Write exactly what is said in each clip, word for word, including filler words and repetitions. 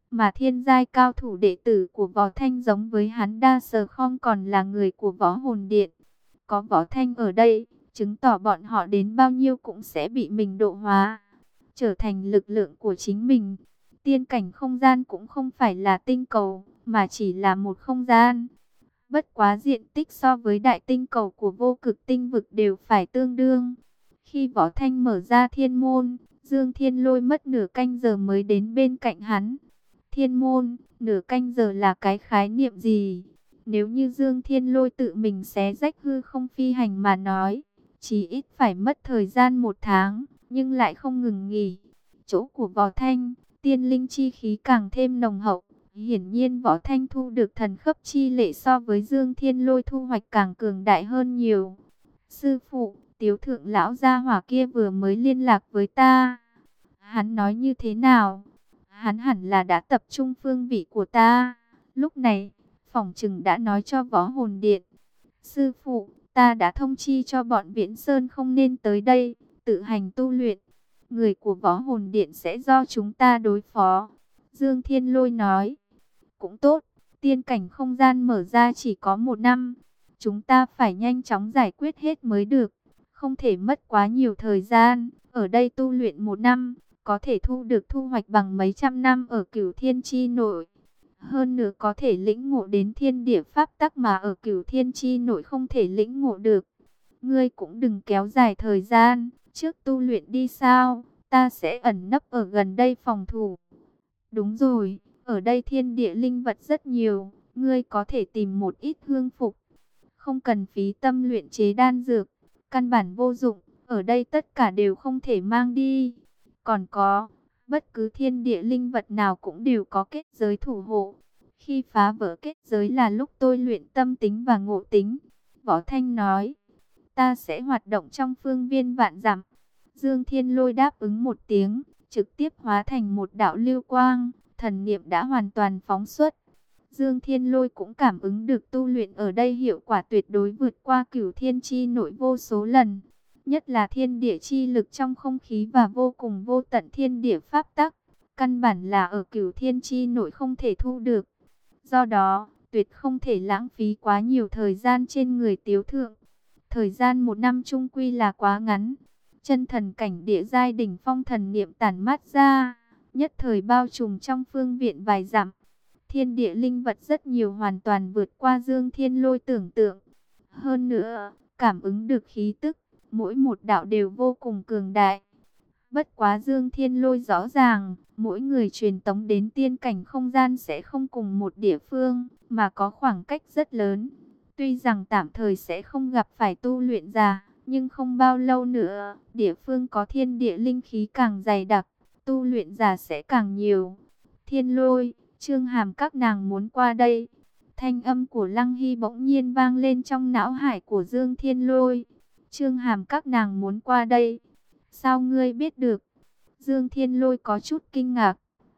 Mà thiên giai cao thủ đệ tử của Võ Thanh giống với hắn đa sờ không còn là người của Võ Hồn Điện. Có Võ Thanh ở đây, chứng tỏ bọn họ đến bao nhiêu cũng sẽ bị mình độ hóa, trở thành lực lượng của chính mình. Tiên cảnh không gian cũng không phải là tinh cầu, mà chỉ là một không gian. Bất quá diện tích so với đại tinh cầu của vô cực tinh vực đều phải tương đương. Khi Võ Thanh mở ra thiên môn, Dương Thiên Lôi mất nửa canh giờ mới đến bên cạnh hắn. Thiên môn, nửa canh giờ là cái khái niệm gì? Nếu như Dương Thiên Lôi tự mình xé rách hư không phi hành mà nói, chỉ ít phải mất thời gian một tháng, nhưng lại không ngừng nghỉ. Chỗ của Võ Thanh, tiên linh chi khí càng thêm nồng hậu. Hiển nhiên Võ Thanh thu được thần khấp chi lệ so với Dương Thiên Lôi thu hoạch càng cường đại hơn nhiều. Sư phụ, Tiếu thượng lão gia hỏa kia vừa mới liên lạc với ta. Hắn nói như thế nào? Hắn hẳn là đã tập trung phương vị của ta. Lúc này, phỏng chừng đã nói cho Võ Hồn Điện. Sư phụ, ta đã thông chi cho bọn Viễn Sơn không nên tới đây, tự hành tu luyện. Người của Võ Hồn Điện sẽ do chúng ta đối phó. Dương Thiên Lôi nói. Cũng tốt, tiên cảnh không gian mở ra chỉ có một năm. Chúng ta phải nhanh chóng giải quyết hết mới được. Không thể mất quá nhiều thời gian. Ở đây tu luyện một năm, có thể thu được thu hoạch bằng mấy trăm năm ở Cửu Thiên Chi Nội. Hơn nữa có thể lĩnh ngộ đến thiên địa pháp tắc mà ở Cửu Thiên Chi Nội không thể lĩnh ngộ được. Ngươi cũng đừng kéo dài thời gian, trước tu luyện đi sao, ta sẽ ẩn nấp ở gần đây phòng thủ. Đúng rồi, ở đây thiên địa linh vật rất nhiều, ngươi có thể tìm một ít hương phục. Không cần phí tâm luyện chế đan dược, căn bản vô dụng, ở đây tất cả đều không thể mang đi. Còn có, bất cứ thiên địa linh vật nào cũng đều có kết giới thủ hộ. Khi phá vỡ kết giới là lúc tôi luyện tâm tính và ngộ tính. Võ Thanh nói, ta sẽ hoạt động trong phương viên vạn dặm. Dương Thiên Lôi đáp ứng một tiếng, trực tiếp hóa thành một đạo lưu quang, thần niệm đã hoàn toàn phóng xuất. Dương Thiên Lôi cũng cảm ứng được tu luyện ở đây hiệu quả tuyệt đối vượt qua Cửu Thiên Chi Nội vô số lần. Nhất là thiên địa chi lực trong không khí và vô cùng vô tận thiên địa pháp tắc, căn bản là ở Cửu Thiên Chi Nội không thể thu được. Do đó, tuyệt không thể lãng phí quá nhiều thời gian trên người Tiếu thượng. Thời gian một năm chung quy là quá ngắn. Chân thần cảnh địa giai đỉnh phong thần niệm tản mát ra, nhất thời bao trùm trong phương viện vài dặm. Thiên địa linh vật rất nhiều, hoàn toàn vượt qua Dương Thiên Lôi tưởng tượng. Hơn nữa, cảm ứng được khí tức, mỗi một đạo đều vô cùng cường đại. Bất quá Dương Thiên Lôi rõ ràng, mỗi người truyền tống đến tiên cảnh không gian sẽ không cùng một địa phương, mà có khoảng cách rất lớn. Tuy rằng tạm thời sẽ không gặp phải tu luyện giả, nhưng không bao lâu nữa, địa phương có thiên địa linh khí càng dày đặc, tu luyện giả sẽ càng nhiều. Thiên Lôi, Trương Hàm các nàng muốn qua đây. Thanh âm của Lăng Hy bỗng nhiên vang lên trong não hải của Dương Thiên Lôi. Trương Hàm các nàng muốn qua đây. Sao ngươi biết được? Dương Thiên Lôi có chút kinh ngạc.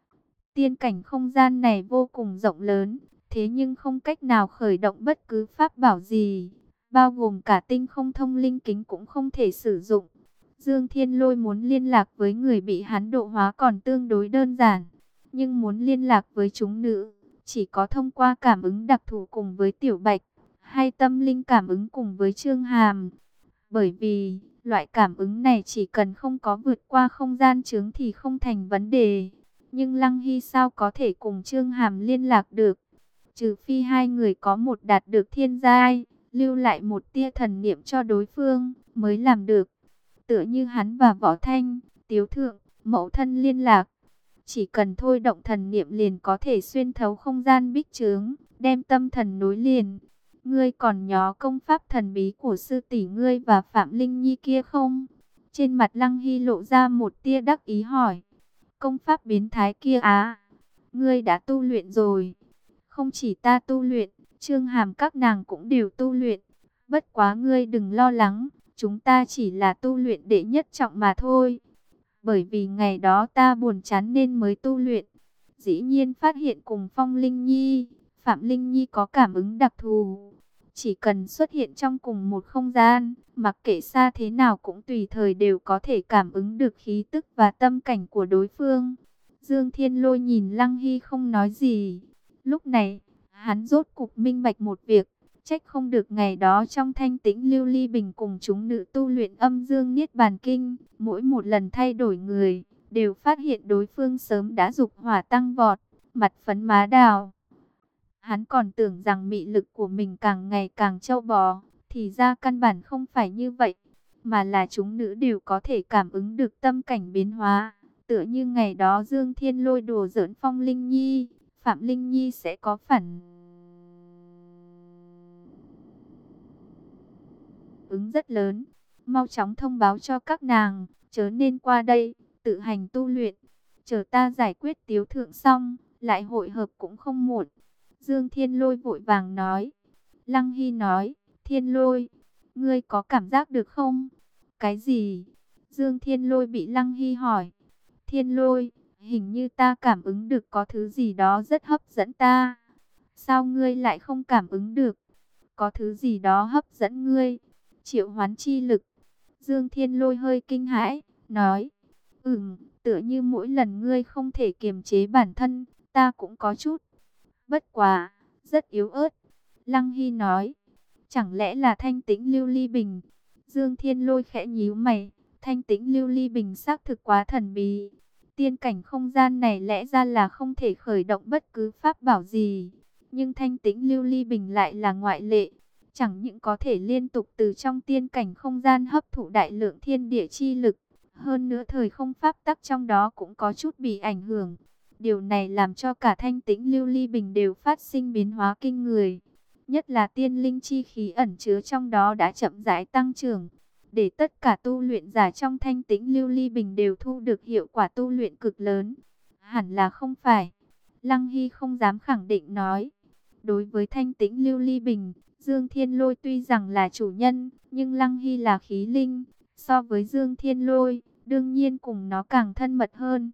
Tiên cảnh không gian này vô cùng rộng lớn, thế nhưng không cách nào khởi động bất cứ pháp bảo gì, bao gồm cả tinh không thông linh kính cũng không thể sử dụng. Dương Thiên Lôi muốn liên lạc với người bị hắn độ hóa còn tương đối đơn giản, nhưng muốn liên lạc với chúng nữ, chỉ có thông qua cảm ứng đặc thù cùng với Tiểu Bạch, hay tâm linh cảm ứng cùng với Trương Hàm. Bởi vì, loại cảm ứng này chỉ cần không có vượt qua không gian chướng thì không thành vấn đề. Nhưng Lăng Hy sao có thể cùng Trương Hàm liên lạc được? Trừ phi hai người có một đạt được thiên giai, lưu lại một tia thần niệm cho đối phương, mới làm được. Tựa như hắn và Võ Thanh, Tiếu Thượng, mẫu thân liên lạc. Chỉ cần thôi động thần niệm liền có thể xuyên thấu không gian bích chướng, đem tâm thần nối liền. Ngươi còn nhớ công pháp thần bí của sư tỷ ngươi và Phạm Linh Nhi kia không? Trên mặt Lăng Hy lộ ra một tia đắc ý hỏi. Công pháp biến thái kia á, ngươi đã tu luyện rồi. Không chỉ ta tu luyện, Trương Hàm các nàng cũng đều tu luyện. Bất quá ngươi đừng lo lắng, chúng ta chỉ là tu luyện đệ nhất trọng mà thôi. Bởi vì ngày đó ta buồn chán nên mới tu luyện. Dĩ nhiên phát hiện cùng Phong Linh Nhi, Phạm Linh Nhi có cảm ứng đặc thù. Chỉ cần xuất hiện trong cùng một không gian, mặc kệ xa thế nào cũng tùy thời đều có thể cảm ứng được khí tức và tâm cảnh của đối phương. Dương Thiên Lôi nhìn Lăng Hy không nói gì. Lúc này, hắn rốt cục minh bạch một việc. Trách không được ngày đó trong thanh tĩnh Lưu Ly Bình cùng chúng nữ tu luyện âm dương niết bàn kinh. Mỗi một lần thay đổi người, đều phát hiện đối phương sớm đã dục hỏa tăng vọt, mặt phấn má đào. Hắn còn tưởng rằng mị lực của mình càng ngày càng trâu bò, thì ra căn bản không phải như vậy, mà là chúng nữ đều có thể cảm ứng được tâm cảnh biến hóa. Tựa như ngày đó Dương Thiên Lôi đùa giỡn Phong Linh Nhi, Phạm Linh Nhi sẽ có phản ứng rất lớn. Mau chóng thông báo cho các nàng, chớ nên qua đây, tự hành tu luyện. Chờ ta giải quyết Tiếu Thượng xong, lại hội hợp cũng không muộn. Dương Thiên Lôi vội vàng nói. Lăng Hy nói, Thiên Lôi, ngươi có cảm giác được không? Cái gì? Dương Thiên Lôi bị Lăng Hy hỏi. Thiên Lôi, hình như ta cảm ứng được có thứ gì đó rất hấp dẫn ta. Sao ngươi lại không cảm ứng được? Có thứ gì đó hấp dẫn ngươi? Triệu hoán chi lực. Dương Thiên Lôi hơi kinh hãi, nói. Ừm, tựa như mỗi lần ngươi không thể kiềm chế bản thân, ta cũng có chút. Bất quá, rất yếu ớt. Lăng Hy nói. Chẳng lẽ là thanh tĩnh Lưu Ly Bình? Dương Thiên Lôi khẽ nhíu mày. Thanh tĩnh Lưu Ly Bình xác thực quá thần bí. Tiên cảnh không gian này lẽ ra là không thể khởi động bất cứ pháp bảo gì. Nhưng thanh tĩnh Lưu Ly Bình lại là ngoại lệ. Chẳng những có thể liên tục từ trong tiên cảnh không gian hấp thụ đại lượng thiên địa chi lực. Hơn nữa thời không pháp tắc trong đó cũng có chút bị ảnh hưởng. Điều này làm cho cả thanh tĩnh Lưu Ly Bình đều phát sinh biến hóa kinh người. Nhất là tiên linh chi khí ẩn chứa trong đó đã chậm rãi tăng trưởng. Để tất cả tu luyện giả trong thanh tĩnh Lưu Ly Bình đều thu được hiệu quả tu luyện cực lớn. Hẳn là không phải. Lăng Hy không dám khẳng định nói. Đối với thanh tĩnh Lưu Ly Bình, Dương Thiên Lôi tuy rằng là chủ nhân, nhưng Lăng Hy là khí linh. So với Dương Thiên Lôi, đương nhiên cùng nó càng thân mật hơn.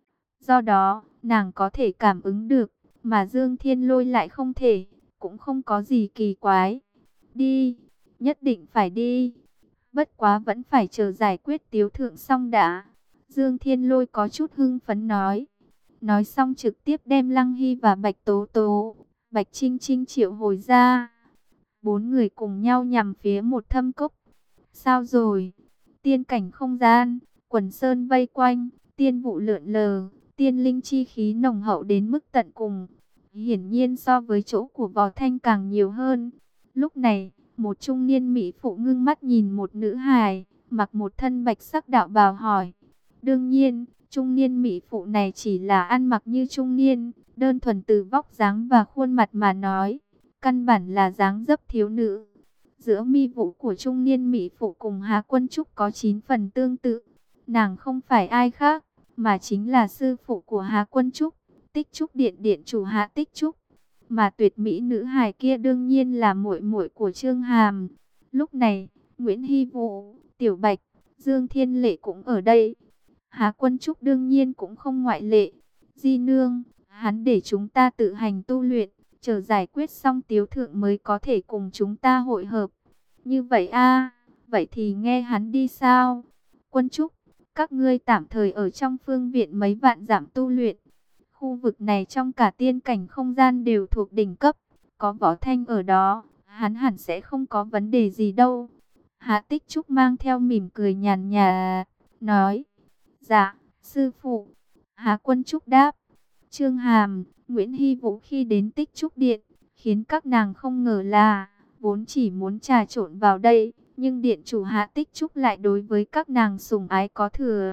Do đó, nàng có thể cảm ứng được, mà Dương Thiên Lôi lại không thể, cũng không có gì kỳ quái. Đi, nhất định phải đi. Bất quá vẫn phải chờ giải quyết Tiếu Thượng xong đã. Dương Thiên Lôi có chút hưng phấn nói. Nói xong trực tiếp đem Lăng Hy và Bạch Tố Tố, Bạch Trinh Trinh triệu hồi ra. Bốn người cùng nhau nhằm phía một thâm cốc. Sao rồi? Tiên cảnh không gian, quần sơn vây quanh, tiên vụ lượn lờ, tiên linh chi khí nồng hậu đến mức tận cùng. Hiển nhiên so với chỗ của Võ Thanh càng nhiều hơn. Lúc này, một trung niên mỹ phụ ngưng mắt nhìn một nữ hài, mặc một thân bạch sắc đạo bào hỏi. Đương nhiên, trung niên mỹ phụ này chỉ là ăn mặc như trung niên, đơn thuần từ vóc dáng và khuôn mặt mà nói. Căn bản là dáng dấp thiếu nữ. Giữa mi vũ của trung niên mỹ phụ cùng Hà Quân Trúc có chín phần tương tự. Nàng không phải ai khác, mà chính là sư phụ của Hà Quân Trúc, Tích Trúc Điện điện chủ Hà Tích Trúc. Mà tuyệt mỹ nữ hài kia đương nhiên là muội muội của Trương Hàm. Lúc này, Nguyễn Hy Vũ, Tiểu Bạch, Dương Thiên Lệ cũng ở đây. Hà Quân Trúc đương nhiên cũng không ngoại lệ. Di nương, hắn để chúng ta tự hành tu luyện, chờ giải quyết xong Tiếu Thượng mới có thể cùng chúng ta hội hợp. Như vậy a, vậy thì nghe hắn đi sao? Quân Trúc, các ngươi tạm thời ở trong phương viện mấy vạn dặm tu luyện. Khu vực này trong cả tiên cảnh không gian đều thuộc đỉnh cấp, có Võ Thanh ở đó, hắn hẳn sẽ không có vấn đề gì đâu. Hạ Tích Trúc mang theo mỉm cười nhàn nhạt, nói. Dạ, sư phụ. Hạ Quân Trúc đáp. Trương Hàm, Nguyễn Hy Vũ khi đến Tích Trúc Điện, khiến các nàng không ngờ là, vốn chỉ muốn trà trộn vào đây, nhưng điện chủ Hạ Tích Trúc lại đối với các nàng sủng ái có thừa.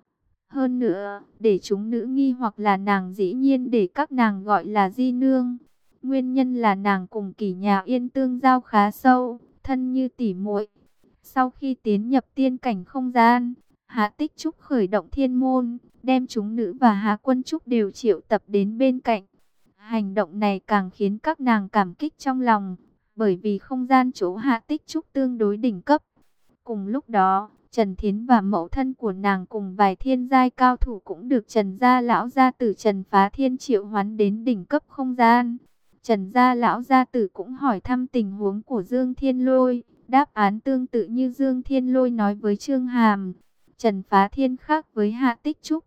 Hơn nữa, để chúng nữ nghi hoặc là nàng dĩ nhiên để các nàng gọi là di nương. Nguyên nhân là nàng cùng Kỷ Nhà Yên tương giao khá sâu, thân như tỉ muội. Sau khi tiến nhập tiên cảnh không gian, Hạ Tích Trúc khởi động thiên môn, đem chúng nữ và Hà Quân Trúc đều triệu tập đến bên cạnh. Hành động này càng khiến các nàng cảm kích trong lòng, bởi vì không gian chỗ Hạ Tích Trúc tương đối đỉnh cấp. Cùng lúc đó, Trần Thiến và mẫu thân của nàng cùng vài thiên giai cao thủ cũng được Trần gia lão gia tử Trần Phá Thiên triệu hoán đến đỉnh cấp không gian. Trần gia lão gia tử cũng hỏi thăm tình huống của Dương Thiên Lôi, đáp án tương tự như Dương Thiên Lôi nói với Trương Hàm. Trần Phá Thiên khác với Hạ Tích Trúc,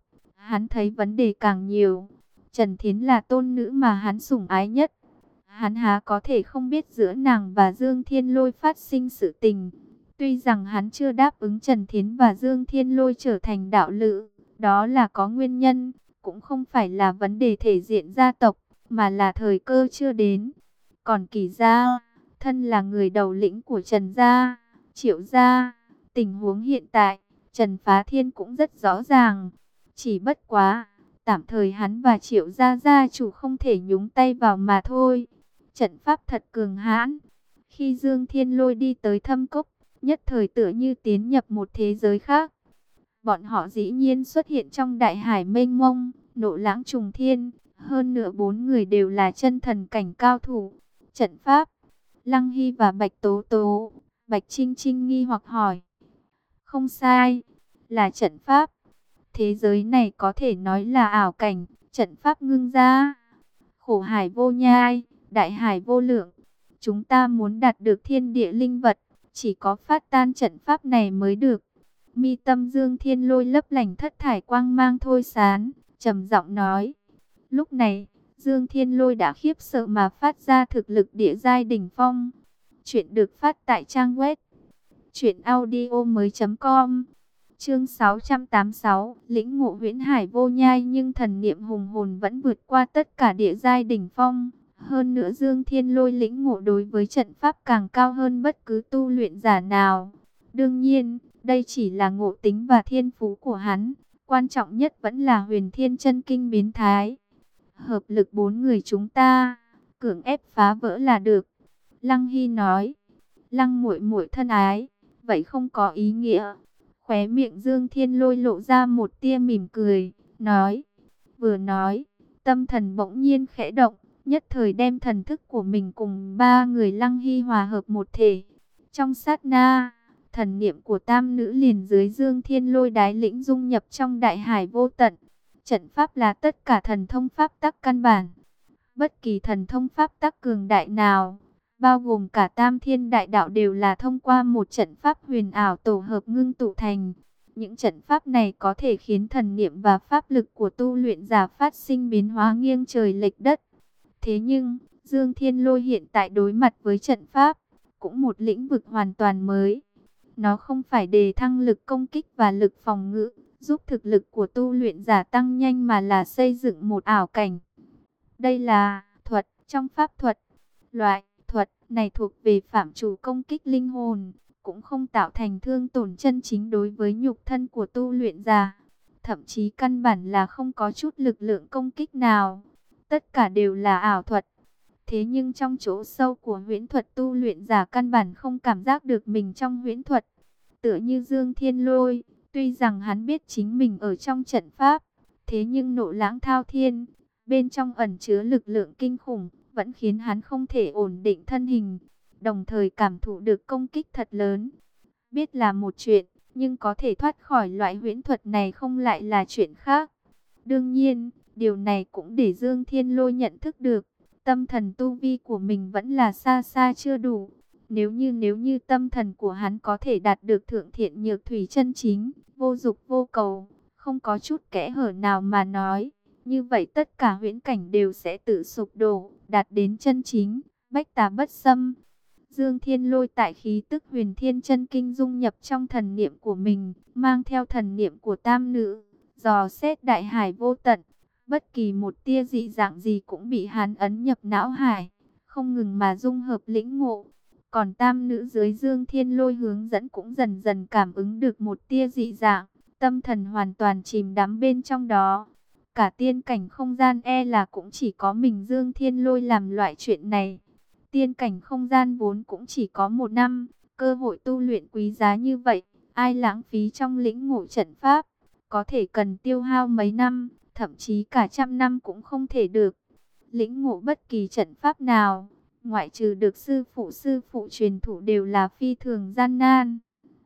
Hắn thấy vấn đề càng nhiều. Trần Thiến là tôn nữ mà hắn sủng ái nhất. Hắn há có thể không biết giữa nàng và Dương Thiên Lôi phát sinh sự tình. Tuy rằng hắn chưa đáp ứng Trần Thiến và Dương Thiên Lôi trở thành đạo lữ, đó là có nguyên nhân, cũng không phải là vấn đề thể diện gia tộc, mà là thời cơ chưa đến. Còn Kỳ gia, thân là người đầu lĩnh của Trần gia, Triệu gia, tình huống hiện tại, Trần Phá Thiên cũng rất rõ ràng. Chỉ bất quá, tạm thời hắn và Triệu gia gia chủ không thể nhúng tay vào mà thôi. Trận pháp thật cường hãn. Khi Dương Thiên Lôi đi tới thâm cốc, nhất thời tựa như tiến nhập một thế giới khác. Bọn họ dĩ nhiên xuất hiện trong đại hải mênh mông, nộ lãng trùng thiên. Hơn nữa bốn người đều là chân thần cảnh cao thủ. Trận pháp, Lăng Hy và Bạch Tố Tố, Bạch Trinh Trinh nghi hoặc hỏi. Không sai, là trận pháp. Thế giới này có thể nói là ảo cảnh, trận pháp ngưng ra. Khổ hải vô nhai, đại hải vô lượng. Chúng ta muốn đạt được thiên địa linh vật, chỉ có phát tan trận pháp này mới được. Mi tâm Dương Thiên Lôi lấp lánh thất thải quang mang thôi sán, trầm giọng nói. Lúc này, Dương Thiên Lôi đã khiếp sợ mà phát ra thực lực địa giai đỉnh phong. Chuyện được phát tại trang web truyện audio mới com. Chương sáu trăm tám mươi sáu, lĩnh ngộ huyễn hải vô nhai, nhưng thần niệm hùng hồn vẫn vượt qua tất cả địa giai đỉnh phong. Hơn nữa Dương Thiên Lôi lĩnh ngộ đối với trận pháp càng cao hơn bất cứ tu luyện giả nào. Đương nhiên, đây chỉ là ngộ tính và thiên phú của hắn. Quan trọng nhất vẫn là huyền thiên chân kinh biến thái. Hợp lực bốn người chúng ta, cưỡng ép phá vỡ là được. Lăng Hy nói. Lăng muội muội thân ái, vậy không có ý nghĩa. Khóe miệng Dương Thiên Lôi lộ ra một tia mỉm cười, nói. Vừa nói, tâm thần bỗng nhiên khẽ động, nhất thời đem thần thức của mình cùng ba người Lăng Hy hòa hợp một thể. Trong sát na, thần niệm của tam nữ liền dưới Dương Thiên Lôi đái lĩnh dung nhập trong đại hải vô tận. Trận pháp là tất cả thần thông pháp tắc căn bản. Bất kỳ thần thông pháp tắc cường đại nào, bao gồm cả tam thiên đại đạo, đều là thông qua một trận pháp huyền ảo tổ hợp ngưng tụ thành. Những trận pháp này có thể khiến thần niệm và pháp lực của tu luyện giả phát sinh biến hóa nghiêng trời lệch đất. Thế nhưng, Dương Thiên Lôi hiện tại đối mặt với trận pháp, cũng một lĩnh vực hoàn toàn mới. Nó không phải đề thăng lực công kích và lực phòng ngự, giúp thực lực của tu luyện giả tăng nhanh, mà là xây dựng một ảo cảnh. Đây là thuật trong pháp thuật. Loại thuật này thuộc về phạm trù công kích linh hồn, cũng không tạo thành thương tổn chân chính đối với nhục thân của tu luyện giả. Thậm chí căn bản là không có chút lực lượng công kích nào. Tất cả đều là ảo thuật. Thế nhưng trong chỗ sâu của huyễn thuật, tu luyện giả căn bản không cảm giác được mình trong huyễn thuật. Tựa như Dương Thiên Lôi, tuy rằng hắn biết chính mình ở trong trận pháp, thế nhưng nộ lãng thao thiên, bên trong ẩn chứa lực lượng kinh khủng, vẫn khiến hắn không thể ổn định thân hình, đồng thời cảm thụ được công kích thật lớn. Biết là một chuyện, nhưng có thể thoát khỏi loại huyễn thuật này không lại là chuyện khác. Đương nhiên, điều này cũng để Dương Thiên Lôi nhận thức được, tâm thần tu vi của mình vẫn là xa xa chưa đủ. Nếu như nếu như tâm thần của hắn có thể đạt được thượng thiện nhược thủy chân chính, vô dục vô cầu, không có chút kẽ hở nào mà nói, như vậy tất cả huyễn cảnh đều sẽ tự sụp đổ, đạt đến chân chính, bách tà bất xâm. Dương Thiên Lôi tại khí tức huyền thiên chân kinh dung nhập trong thần niệm của mình, mang theo thần niệm của tam nữ, dò xét đại hải vô tận. Bất kỳ một tia dị dạng gì cũng bị hắn ấn nhập não hải, không ngừng mà dung hợp lĩnh ngộ. Còn tam nữ dưới Dương Thiên Lôi hướng dẫn cũng dần dần cảm ứng được một tia dị dạng, tâm thần hoàn toàn chìm đắm bên trong đó. Cả tiên cảnh không gian e là cũng chỉ có mình Dương Thiên Lôi làm loại chuyện này. Tiên cảnh không gian vốn cũng chỉ có một năm, cơ hội tu luyện quý giá như vậy, ai lãng phí trong lĩnh ngộ trận pháp, có thể cần tiêu hao mấy năm, thậm chí cả trăm năm cũng không thể được. Lĩnh ngộ bất kỳ trận pháp nào, ngoại trừ được sư phụ sư phụ truyền thụ, đều là phi thường gian nan.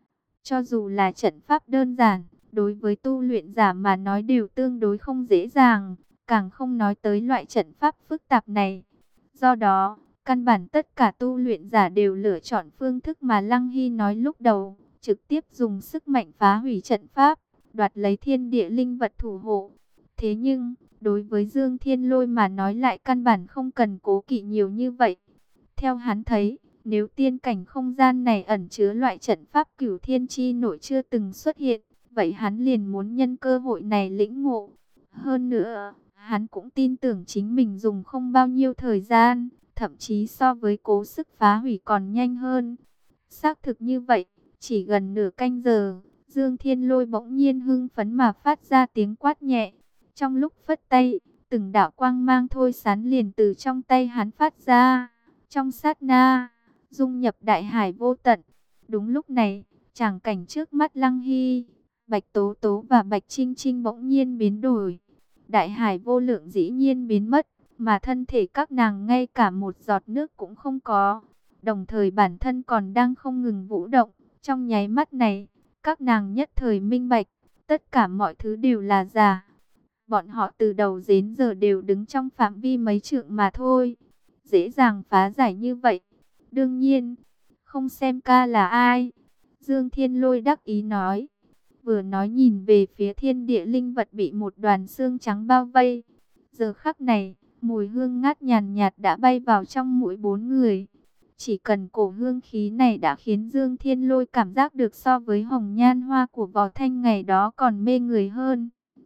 Cho dù là trận pháp đơn giản, đối với tu luyện giả mà nói đều tương đối không dễ dàng, càng không nói tới loại trận pháp phức tạp này. Do đó, căn bản tất cả tu luyện giả đều lựa chọn phương thức mà Lăng Hy nói lúc đầu, trực tiếp dùng sức mạnh phá hủy trận pháp, đoạt lấy thiên địa linh vật thủ hộ. Thế nhưng, đối với Dương Thiên Lôi mà nói lại căn bản không cần cố kỵ nhiều như vậy. Theo hắn thấy, nếu tiên cảnh không gian này ẩn chứa loại trận pháp cửu thiên chi nội chưa từng xuất hiện, vậy hắn liền muốn nhân cơ hội này lĩnh ngộ. Hơn nữa, hắn cũng tin tưởng chính mình dùng không bao nhiêu thời gian, thậm chí so với cố sức phá hủy còn nhanh hơn. Xác thực như vậy, chỉ gần nửa canh giờ, Dương Thiên Lôi bỗng nhiên hưng phấn mà phát ra tiếng quát nhẹ. Trong lúc phất tay, từng đạo quang mang thôi sán liền từ trong tay hắn phát ra. Trong sát na, dung nhập đại hải vô tận. Đúng lúc này, tràng cảnh trước mắt Lăng Hy, Bạch Tố Tố và Bạch Trinh Trinh bỗng nhiên biến đổi. Đại hải vô lượng dĩ nhiên biến mất, mà thân thể các nàng ngay cả một giọt nước cũng không có. Đồng thời bản thân còn đang không ngừng vũ động. Trong nháy mắt này, các nàng nhất thời minh bạch, tất cả mọi thứ đều là giả. Bọn họ từ đầu đến giờ đều đứng trong phạm vi mấy trượng mà thôi. Dễ dàng phá giải như vậy. Đương nhiên, không xem ca là ai. Dương Thiên Lôi đắc ý nói. Vừa nói nhìn về phía thiên địa linh vật bị một đoàn xương trắng bao vây. Giờ khắc này, mùi hương ngát nhàn nhạt đã bay vào trong mũi bốn người. Chỉ cần cổ hương khí này đã khiến Dương Thiên Lôi cảm giác được so với hồng nhan hoa của Võ Thanh ngày đó còn mê người hơn.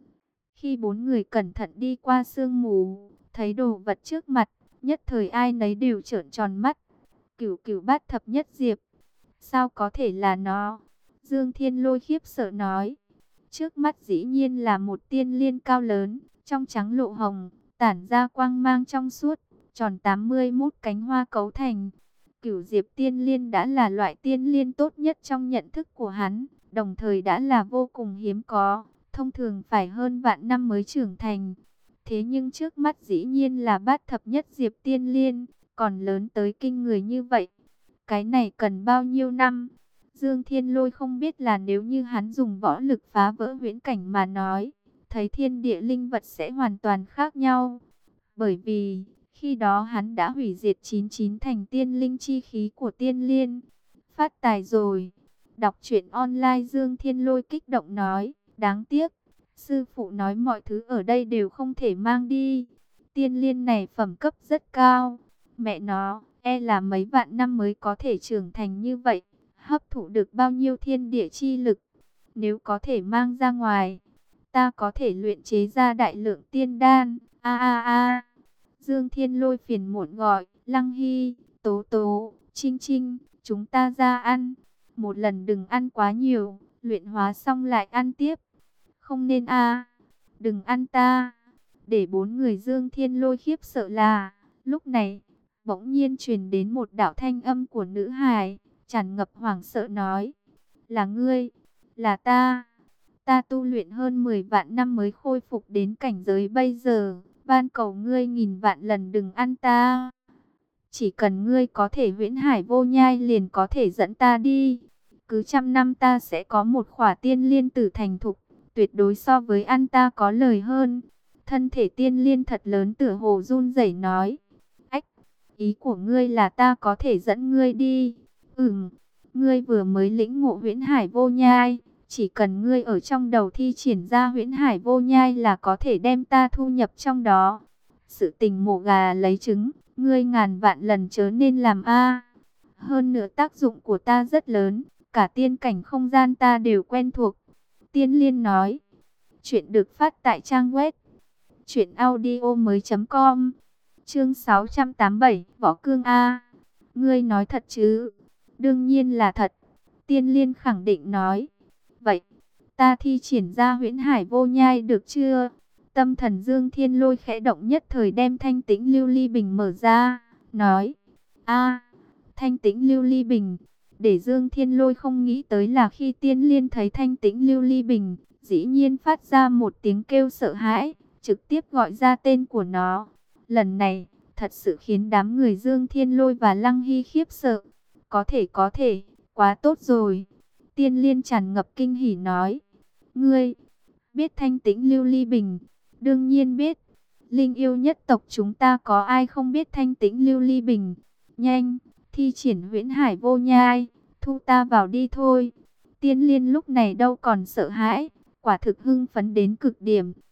Khi bốn người cẩn thận đi qua sương mù, thấy đồ vật trước mặt, nhất thời ai nấy đều trợn tròn mắt. Cửu cửu bát thập nhất diệp. Sao có thể là nó? Dương Thiên Lôi khiếp sợ nói. Trước mắt dĩ nhiên là một tiên liên cao lớn, trong trắng lộ hồng, tản ra quang mang trong suốt, tròn tám mươi mốt cánh hoa cấu thành. Cửu diệp tiên liên đã là loại tiên liên tốt nhất trong nhận thức của hắn, đồng thời đã là vô cùng hiếm có, thông thường phải hơn vạn năm mới trưởng thành. Thế nhưng trước mắt dĩ nhiên là bát thập nhất diệp tiên liên, còn lớn tới kinh người như vậy. Cái này cần bao nhiêu năm? Dương Thiên Lôi không biết là nếu như hắn dùng võ lực phá vỡ huyễn cảnh mà nói, thấy thiên địa linh vật sẽ hoàn toàn khác nhau. Bởi vì, khi đó hắn đã hủy diệt chín mươi chín thành tiên linh chi khí của tiên liên. Phát tài rồi. Đọc truyện online Dương Thiên Lôi kích động nói, đáng tiếc. Sư phụ nói mọi thứ ở đây đều không thể mang đi. Tiên liên này phẩm cấp rất cao. Mẹ nó, e là mấy vạn năm mới có thể trưởng thành như vậy. Hấp thụ được bao nhiêu thiên địa chi lực. Nếu có thể mang ra ngoài, ta có thể luyện chế ra đại lượng tiên đan. A a a. Dương Thiên Lôi phiền muộn gọi, Lăng Hy, Tố Tố, Trinh Trinh, chúng ta ra ăn. Một lần đừng ăn quá nhiều, luyện hóa xong lại ăn tiếp. Không nên a, đừng ăn ta. Để bốn người Dương Thiên Lôi khiếp sợ là, lúc này, bỗng nhiên truyền đến một đạo thanh âm của nữ hài, tràn ngập hoảng sợ nói, là ngươi, là ta. Ta tu luyện hơn mười vạn năm mới khôi phục đến cảnh giới bây giờ. Van cầu ngươi nghìn vạn lần đừng ăn ta. Chỉ cần ngươi có thể huyễn hải vô nhai liền có thể dẫn ta đi. Cứ trăm năm ta sẽ có một khỏa tiên liên tử thành thục. Tuyệt đối so với ăn ta có lời hơn. Thân thể tiên liên thật lớn tựa hồ run rẩy nói. Ách, ý của ngươi là ta có thể dẫn ngươi đi. Ừm, ngươi vừa mới lĩnh ngộ huyễn hải vô nhai. Chỉ cần ngươi ở trong đầu thi triển ra huyễn hải vô nhai là có thể đem ta thu nhập trong đó. Sự tình mổ gà lấy trứng, ngươi ngàn vạn lần chớ nên làm a. Hơn nữa tác dụng của ta rất lớn, cả tiên cảnh không gian ta đều quen thuộc. Tiên liên nói. Chuyện được phát tại trang web truyện audio mới chấm com. Chương sáu trăm tám mươi bảy, Võ Cương A. Ngươi nói thật chứ? Đương nhiên là thật. Tiên liên khẳng định nói. Vậy, ta thi triển ra huyễn hải vô nhai được chưa? Tâm thần Dương Thiên Lôi khẽ động nhất thời đem thanh tĩnh lưu ly bình mở ra, nói, a, thanh tĩnh lưu ly bình. Để Dương Thiên Lôi không nghĩ tới là khi tiên liên thấy thanh tĩnh lưu ly bình, dĩ nhiên phát ra một tiếng kêu sợ hãi, trực tiếp gọi ra tên của nó. Lần này, thật sự khiến đám người Dương Thiên Lôi và Lăng Hy khiếp sợ. Có thể có thể, quá tốt rồi. Tiên liên tràn ngập kinh hỉ nói, ngươi biết thanh tĩnh lưu ly bình? Đương nhiên biết. Linh yêu nhất tộc chúng ta có ai không biết thanh tĩnh lưu ly bình? Nhanh, thi triển huyễn hải vô nhai, thu ta vào đi thôi. Tiên liên lúc này đâu còn sợ hãi, quả thực hưng phấn đến cực điểm. Khụ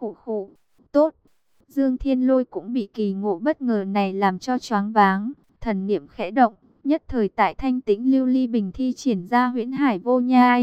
khụ khụ. Tốt. Dương Thiên Lôi cũng bị kỳ ngộ bất ngờ này làm cho choáng váng, thần niệm khẽ động, nhất thời tại thanh tĩnh lưu ly bình thi triển ra huyễn hải vô nhai.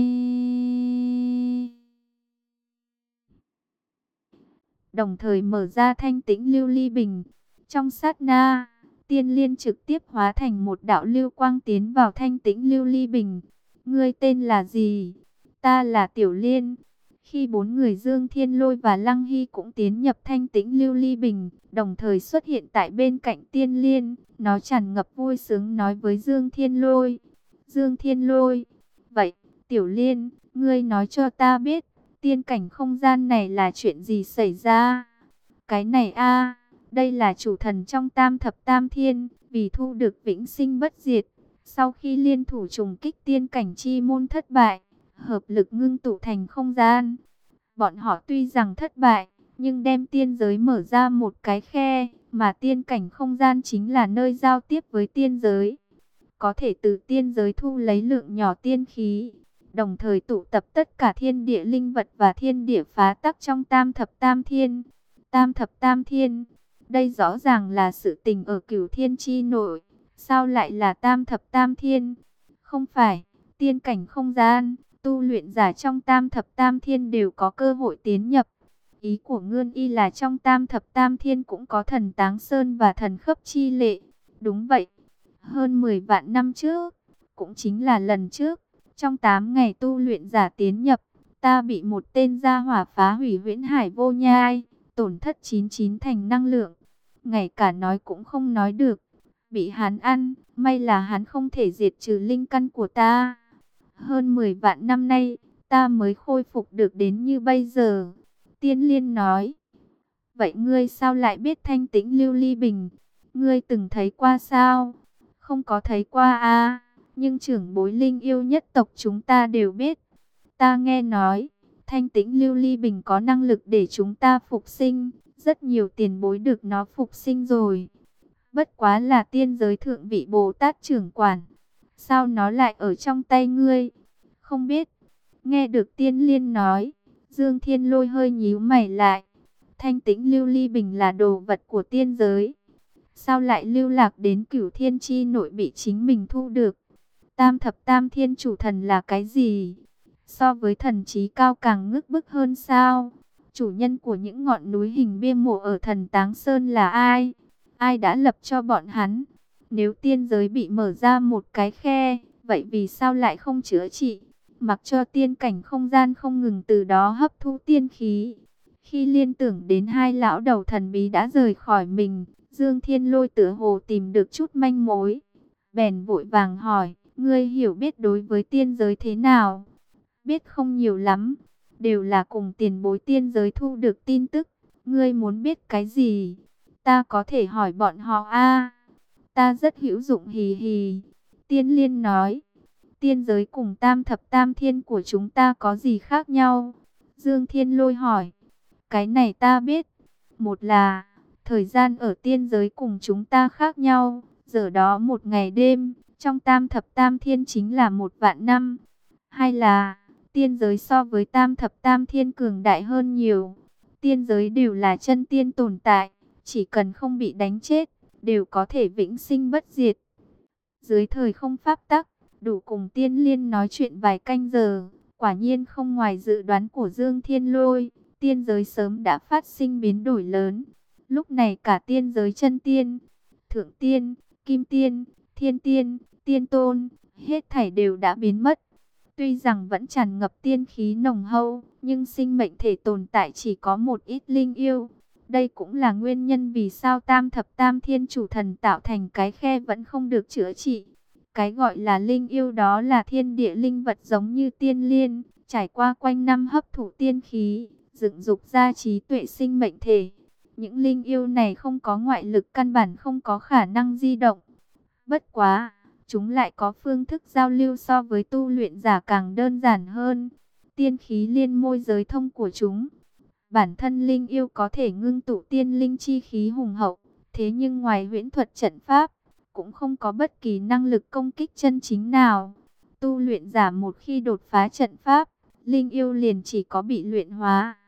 Đồng thời mở ra thanh tĩnh lưu ly bình. Trong sát na, Tiên Liên trực tiếp hóa thành một đạo lưu quang tiến vào thanh tĩnh lưu ly bình. Ngươi tên là gì? Ta là Tiểu Liên. Khi bốn người Dương Thiên Lôi và Lăng Hy cũng tiến nhập thanh tĩnh lưu ly bình, đồng thời xuất hiện tại bên cạnh Tiên Liên, nó tràn ngập vui sướng nói với Dương Thiên Lôi. Dương Thiên Lôi, vậy, Tiểu Liên, ngươi nói cho ta biết, tiên cảnh không gian này là chuyện gì xảy ra? Cái này a, đây là chủ thần trong tam thập tam thiên, vì thu được vĩnh sinh bất diệt. Sau khi liên thủ trùng kích tiên cảnh chi môn thất bại, hợp lực ngưng tụ thành không gian. Bọn họ tuy rằng thất bại, nhưng đem tiên giới mở ra một cái khe, mà tiên cảnh không gian chính là nơi giao tiếp với tiên giới. Có thể từ tiên giới thu lấy lượng nhỏ tiên khí, đồng thời tụ tập tất cả thiên địa linh vật và thiên địa phá tắc trong tam thập tam thiên. Tam thập tam thiên, đây rõ ràng là sự tình ở cửu thiên chi nội, sao lại là tam thập tam thiên? Không phải, tiên cảnh không gian, tu luyện giả trong tam thập tam thiên đều có cơ hội tiến nhập. Ý của Ngươn Y là trong tam thập tam thiên cũng có thần Táng Sơn và thần Khấp Chi Lệ. Đúng vậy, hơn mười vạn năm trước, cũng chính là lần trước, trong tám ngày tu luyện giả tiến nhập, ta bị một tên gia hỏa phá hủy huyễn hải vô nhai, tổn thất chín chín thành năng lượng, ngay cả nói cũng không nói được, bị hắn ăn, may là hắn không thể diệt trừ linh căn của ta. Hơn mười vạn năm nay, ta mới khôi phục được đến như bây giờ. Tiên Liên nói, vậy ngươi sao lại biết thanh tĩnh lưu ly bình? Ngươi từng thấy qua sao? Không có thấy qua à, nhưng trưởng bối linh yêu nhất tộc chúng ta đều biết. Ta nghe nói, thanh tĩnh lưu ly bình có năng lực để chúng ta phục sinh. Rất nhiều tiền bối được nó phục sinh rồi. Bất quá là tiên giới thượng vị Bồ Tát trưởng quản. Sao nó lại ở trong tay ngươi? Không biết. Nghe được Tiên Liên nói, Dương Thiên Lôi hơi nhíu mày lại. Thanh tĩnh lưu ly bình là đồ vật của tiên giới. Sao lại lưu lạc đến cửu thiên chi nội bị chính mình thu được? Tam thập tam thiên chủ thần là cái gì? So với thần trí cao càng ngước bức hơn sao? Chủ nhân của những ngọn núi hình bia mộ ở thần Táng Sơn là ai? Ai đã lập cho bọn hắn? Nếu tiên giới bị mở ra một cái khe, vậy vì sao lại không chữa trị? Mặc cho tiên cảnh không gian không ngừng từ đó hấp thu tiên khí. Khi liên tưởng đến hai lão đầu thần bí đã rời khỏi mình, Dương Thiên Lôi tựa hồ tìm được chút manh mối. Bèn vội vàng hỏi, ngươi hiểu biết đối với tiên giới thế nào? Biết không nhiều lắm, đều là cùng tiền bối tiên giới thu được tin tức. Ngươi muốn biết cái gì? Ta có thể hỏi bọn họ a. Ta rất hữu dụng hì hì. Tiên Liên nói, tiên giới cùng tam thập tam thiên của chúng ta có gì khác nhau? Dương Thiên Lôi hỏi, cái này ta biết. Một là, thời gian ở tiên giới cùng chúng ta khác nhau. Giờ đó một ngày đêm, trong tam thập tam thiên chính là một vạn năm. Hai là, tiên giới so với tam thập tam thiên cường đại hơn nhiều. Tiên giới đều là chân tiên tồn tại, chỉ cần không bị đánh chết, đều có thể vĩnh sinh bất diệt. Dưới thời không pháp tắc, đủ cùng Tiên Liên nói chuyện vài canh giờ. Quả nhiên không ngoài dự đoán của Dương Thiên Lôi, tiên giới sớm đã phát sinh biến đổi lớn. Lúc này cả tiên giới chân tiên, thượng tiên, kim tiên, thiên tiên, tiên tôn, hết thảy đều đã biến mất. Tuy rằng vẫn tràn ngập tiên khí nồng hậu, nhưng sinh mệnh thể tồn tại chỉ có một ít linh yêu. Đây cũng là nguyên nhân vì sao tam thập tam thiên chủ thần tạo thành cái khe vẫn không được chữa trị. Cái gọi là linh yêu đó là thiên địa linh vật giống như Tiên Liên, trải qua quanh năm hấp thụ tiên khí, dựng dục ra trí tuệ sinh mệnh thể. Những linh yêu này không có ngoại lực, căn bản không có khả năng di động. Bất quá, chúng lại có phương thức giao lưu so với tu luyện giả càng đơn giản hơn. Tiên khí liên môi giới thông của chúng. Bản thân linh yêu có thể ngưng tụ tiên linh chi khí hùng hậu, thế nhưng ngoài huyễn thuật trận pháp, cũng không có bất kỳ năng lực công kích chân chính nào. Tu luyện giả một khi đột phá trận pháp, linh yêu liền chỉ có bị luyện hóa.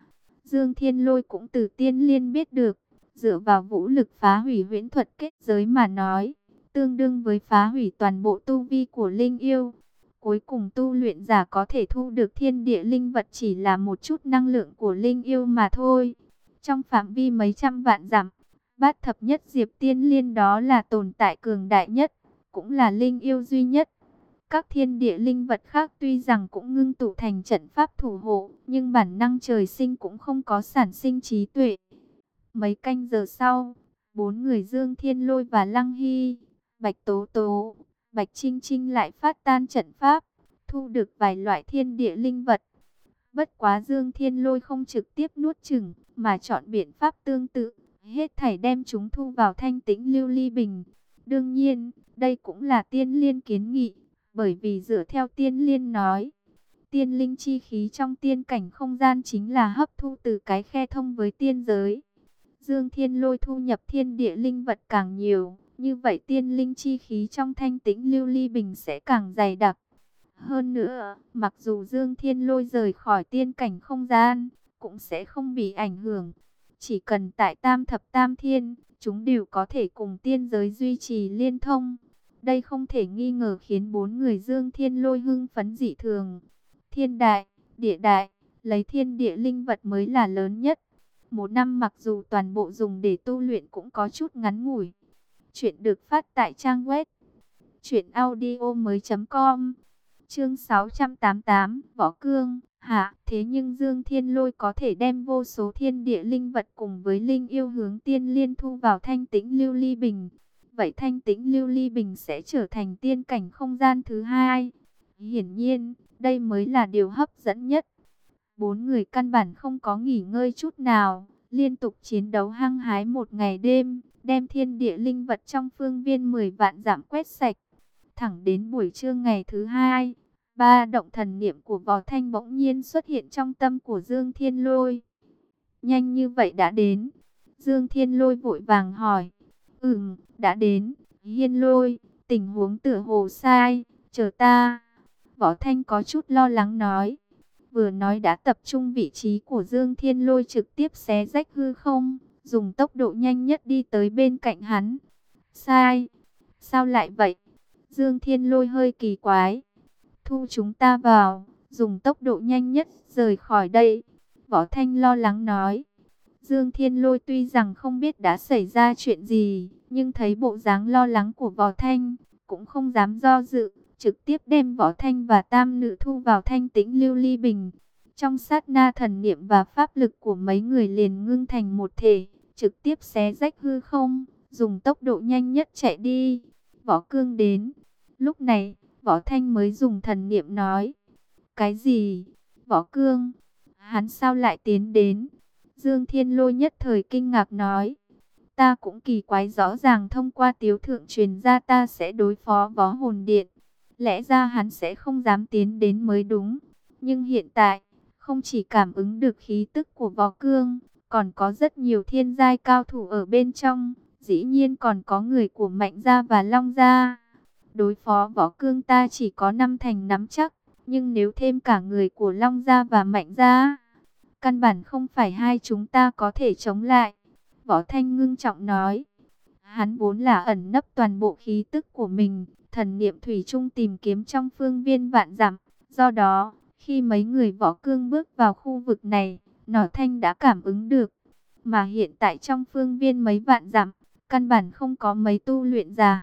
Dương Thiên Lôi cũng từ Tiên Liên biết được, dựa vào vũ lực phá hủy huyễn thuật kết giới mà nói, tương đương với phá hủy toàn bộ tu vi của linh yêu. Cuối cùng tu luyện giả có thể thu được thiên địa linh vật chỉ là một chút năng lượng của linh yêu mà thôi. Trong phạm vi mấy trăm vạn dặm, bát thập nhất diệp tiên liên đó là tồn tại cường đại nhất, cũng là linh yêu duy nhất. Các thiên địa linh vật khác tuy rằng cũng ngưng tụ thành trận pháp thủ hộ, nhưng bản năng trời sinh cũng không có sản sinh trí tuệ. Mấy canh giờ sau, bốn người Dương Thiên Lôi và Lăng Hy, Bạch Tố Tố, Bạch Trinh Trinh lại phát tan trận pháp, thu được vài loại thiên địa linh vật. Bất quá Dương Thiên Lôi không trực tiếp nuốt chửng, mà chọn biện pháp tương tự, hết thảy đem chúng thu vào thanh tĩnh lưu ly bình. Đương nhiên, đây cũng là Tiên Liên kiến nghị, bởi vì dựa theo Tiên Liên nói, tiên linh chi khí trong tiên cảnh không gian chính là hấp thu từ cái khe thông với tiên giới. Dương Thiên Lôi thu nhập thiên địa linh vật càng nhiều, như vậy tiên linh chi khí trong thanh tĩnh lưu ly bình sẽ càng dày đặc. Hơn nữa, mặc dù Dương Thiên Lôi rời khỏi tiên cảnh không gian, cũng sẽ không bị ảnh hưởng. Chỉ cần tại tam thập tam thiên, chúng đều có thể cùng tiên giới duy trì liên thông. Đây không thể nghi ngờ khiến bốn người Dương Thiên Lôi hưng phấn dị thường. Thiên đại, địa đại, lấy thiên địa linh vật mới là lớn nhất. Một năm mặc dù toàn bộ dùng để tu luyện cũng có chút ngắn ngủi. Chuyện được phát tại trang web truyện audio mới chấm com. Chương sáu trăm tám mươi tám, Võ Cương, hạ, thế nhưng Dương Thiên Lôi có thể đem vô số thiên địa linh vật cùng với linh yêu hướng tiên liên thu vào thanh tĩnh lưu ly bình. Vậy thanh tĩnh lưu ly bình sẽ trở thành tiên cảnh không gian thứ hai. Hiển nhiên, đây mới là điều hấp dẫn nhất. Bốn người căn bản không có nghỉ ngơi chút nào, liên tục chiến đấu hăng hái một ngày đêm, đem thiên địa linh vật trong phương viên mười vạn dặm quét sạch. Thẳng đến buổi trưa ngày thứ hai, ba động thần niệm của Võ Thanh bỗng nhiên xuất hiện trong tâm của Dương Thiên Lôi. Nhanh như vậy đã đến. Dương Thiên Lôi vội vàng hỏi. Ừm, đã đến. Hiên Lôi, tình huống tựa hồ sai, chờ ta. Võ Thanh có chút lo lắng nói. Vừa nói đã tập trung vị trí của Dương Thiên Lôi trực tiếp xé rách hư không, dùng tốc độ nhanh nhất đi tới bên cạnh hắn. Sai. Sao lại vậy? Dương Thiên Lôi hơi kỳ quái. Thu chúng ta vào, dùng tốc độ nhanh nhất rời khỏi đây. Võ Thanh lo lắng nói. Dương Thiên Lôi tuy rằng không biết đã xảy ra chuyện gì, nhưng thấy bộ dáng lo lắng của Võ Thanh, cũng không dám do dự, trực tiếp đem Võ Thanh và Tam Nữ thu vào thanh tĩnh lưu ly bình. Trong sát na thần niệm và pháp lực của mấy người liền ngưng thành một thể, trực tiếp xé rách hư không, dùng tốc độ nhanh nhất chạy đi. Võ Cương đến. Lúc này, Võ Thanh mới dùng thần niệm nói. Cái gì? Võ Cương? Hắn sao lại tiến đến? Dương Thiên Lôi nhất thời kinh ngạc nói. Ta cũng kỳ quái, rõ ràng thông qua tiếu thượng truyền ra ta sẽ đối phó Võ Hồn Điện. Lẽ ra hắn sẽ không dám tiến đến mới đúng. Nhưng hiện tại, không chỉ cảm ứng được khí tức của Võ Cương, còn có rất nhiều thiên giai cao thủ ở bên trong. Dĩ nhiên còn có người của Mạnh Gia và Long Gia. Đối phó Võ Cương ta chỉ có năm thành nắm chắc, nhưng nếu thêm cả người của Long Gia và Mạnh Gia, căn bản không phải hai chúng ta có thể chống lại. Võ Thanh ngưng trọng nói. Hắn vốn là ẩn nấp toàn bộ khí tức của mình, thần niệm thủy chung tìm kiếm trong phương viên vạn dặm. Do đó, khi mấy người Võ Cương bước vào khu vực này, Nỏ Thanh đã cảm ứng được. Mà hiện tại trong phương viên mấy vạn dặm, căn bản không có mấy tu luyện giả.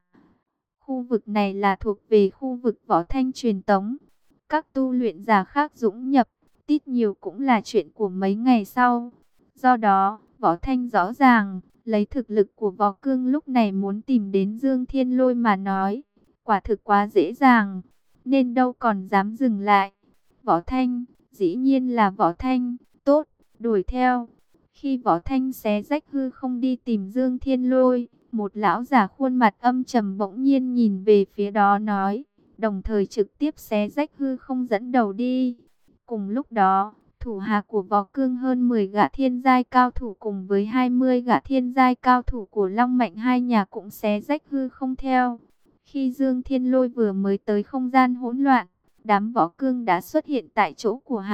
Khu vực này là thuộc về khu vực Võ Thanh truyền tống. Các tu luyện giả khác dũng nhập, tít nhiều cũng là chuyện của mấy ngày sau. Do đó, Võ Thanh rõ ràng, lấy thực lực của Võ Cương lúc này muốn tìm đến Dương Thiên Lôi mà nói, quả thực quá dễ dàng, nên đâu còn dám dừng lại. Võ Thanh, dĩ nhiên là Võ Thanh, tốt, đuổi theo. Khi Võ Thanh xé rách hư không đi tìm Dương Thiên Lôi, một lão giả khuôn mặt âm trầm bỗng nhiên nhìn về phía đó nói, đồng thời trực tiếp xé rách hư không dẫn đầu đi. Cùng lúc đó, thủ hạ của Võ Cương hơn mười gã thiên giai cao thủ cùng với hai mươi gã thiên giai cao thủ của Long Mạnh hai nhà cũng xé rách hư không theo. Khi Dương Thiên Lôi vừa mới tới không gian hỗn loạn, đám Võ Cương đã xuất hiện tại chỗ của hắn,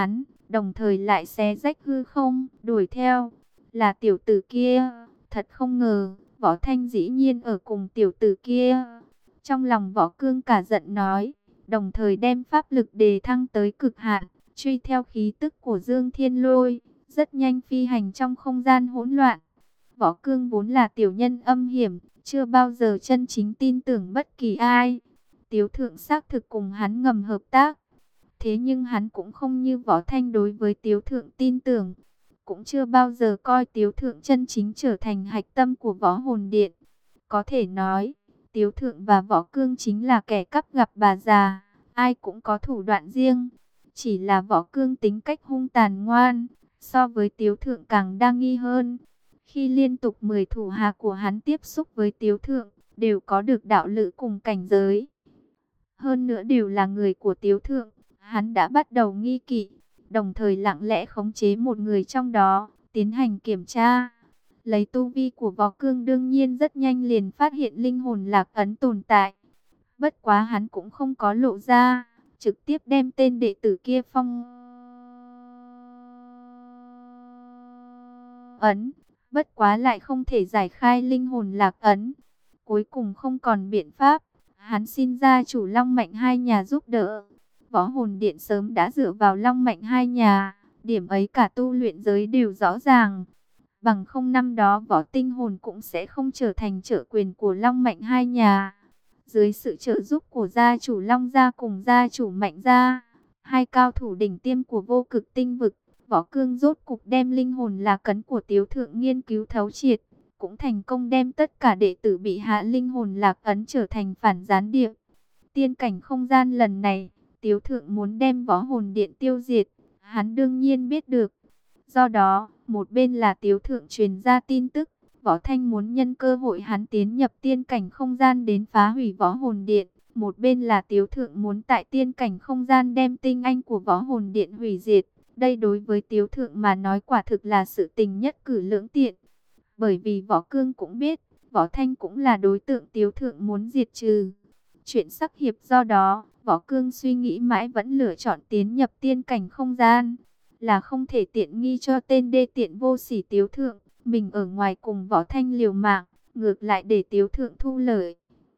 đồng thời lại xé rách hư không, đuổi theo. Là tiểu tử kia, thật không ngờ, Võ Thanh dĩ nhiên ở cùng tiểu tử kia. Trong lòng Võ Cương cả giận nói, đồng thời đem pháp lực đề thăng tới cực hạn, truy theo khí tức của Dương Thiên Lôi, rất nhanh phi hành trong không gian hỗn loạn. Võ Cương vốn là tiểu nhân âm hiểm, chưa bao giờ chân chính tin tưởng bất kỳ ai. Tiếu Thượng xác thực cùng hắn ngầm hợp tác. Thế nhưng hắn cũng không như Võ Thanh đối với Tiếu Thượng tin tưởng. Cũng chưa bao giờ coi Tiếu Thượng chân chính trở thành hạch tâm của Võ Hồn Điện. Có thể nói, Tiếu Thượng và Võ Cương chính là kẻ cắp gặp bà già. Ai cũng có thủ đoạn riêng. Chỉ là Võ Cương tính cách hung tàn ngoan, so với Tiếu Thượng càng đa nghi hơn. Khi liên tục mười thủ hạ của hắn tiếp xúc với Tiếu Thượng, đều có được đạo lữ cùng cảnh giới. Hơn nữa đều là người của Tiếu Thượng, hắn đã bắt đầu nghi kỵ, đồng thời lặng lẽ khống chế một người trong đó, tiến hành kiểm tra. Lấy tu vi của Võ Cương đương nhiên rất nhanh liền phát hiện linh hồn lạc ấn tồn tại. Bất quá hắn cũng không có lộ ra, trực tiếp đem tên đệ tử kia phong ấn. Bất quá lại không thể giải khai linh hồn lạc ấn. Cuối cùng không còn biện pháp, hắn xin gia chủ Long Mạnh hai nhà giúp đỡ. Võ Hồn Điện sớm đã dựa vào Long Mạnh hai nhà, điểm ấy cả tu luyện giới đều rõ ràng. Bằng không năm đó Võ Tinh Hồn cũng sẽ không trở thành trợ quyền của Long Mạnh hai nhà. Dưới sự trợ giúp của gia chủ Long gia cùng gia chủ Mạnh gia, hai cao thủ đỉnh tiêm của vô cực tinh vực, Võ Cương rốt cục đem linh hồn lạc ấn của Tiếu Thượng nghiên cứu thấu triệt, cũng thành công đem tất cả đệ tử bị hạ linh hồn lạc ấn trở thành phản gián điệp. Tiên cảnh không gian lần này, Tiếu Thượng muốn đem Võ Hồn Điện tiêu diệt, hắn đương nhiên biết được. Do đó, một bên là Tiếu Thượng truyền ra tin tức, Võ Thanh muốn nhân cơ hội hắn tiến nhập tiên cảnh không gian đến phá hủy Võ Hồn Điện. Một bên là Tiếu Thượng muốn tại tiên cảnh không gian đem tinh anh của Võ Hồn Điện hủy diệt. Đây đối với Tiếu Thượng mà nói quả thực là sự tình nhất cử lưỡng tiện. Bởi vì Võ Cương cũng biết, Võ Thanh cũng là đối tượng Tiếu Thượng muốn diệt trừ. Chuyện sắc hiệp do đó, Võ Cương suy nghĩ mãi vẫn lựa chọn tiến nhập tiên cảnh không gian. Là không thể tiện nghi cho tên đê tiện vô sỉ Tiếu Thượng. Mình ở ngoài cùng Võ Thanh liều mạng, ngược lại để Tiếu Thượng thu lợi.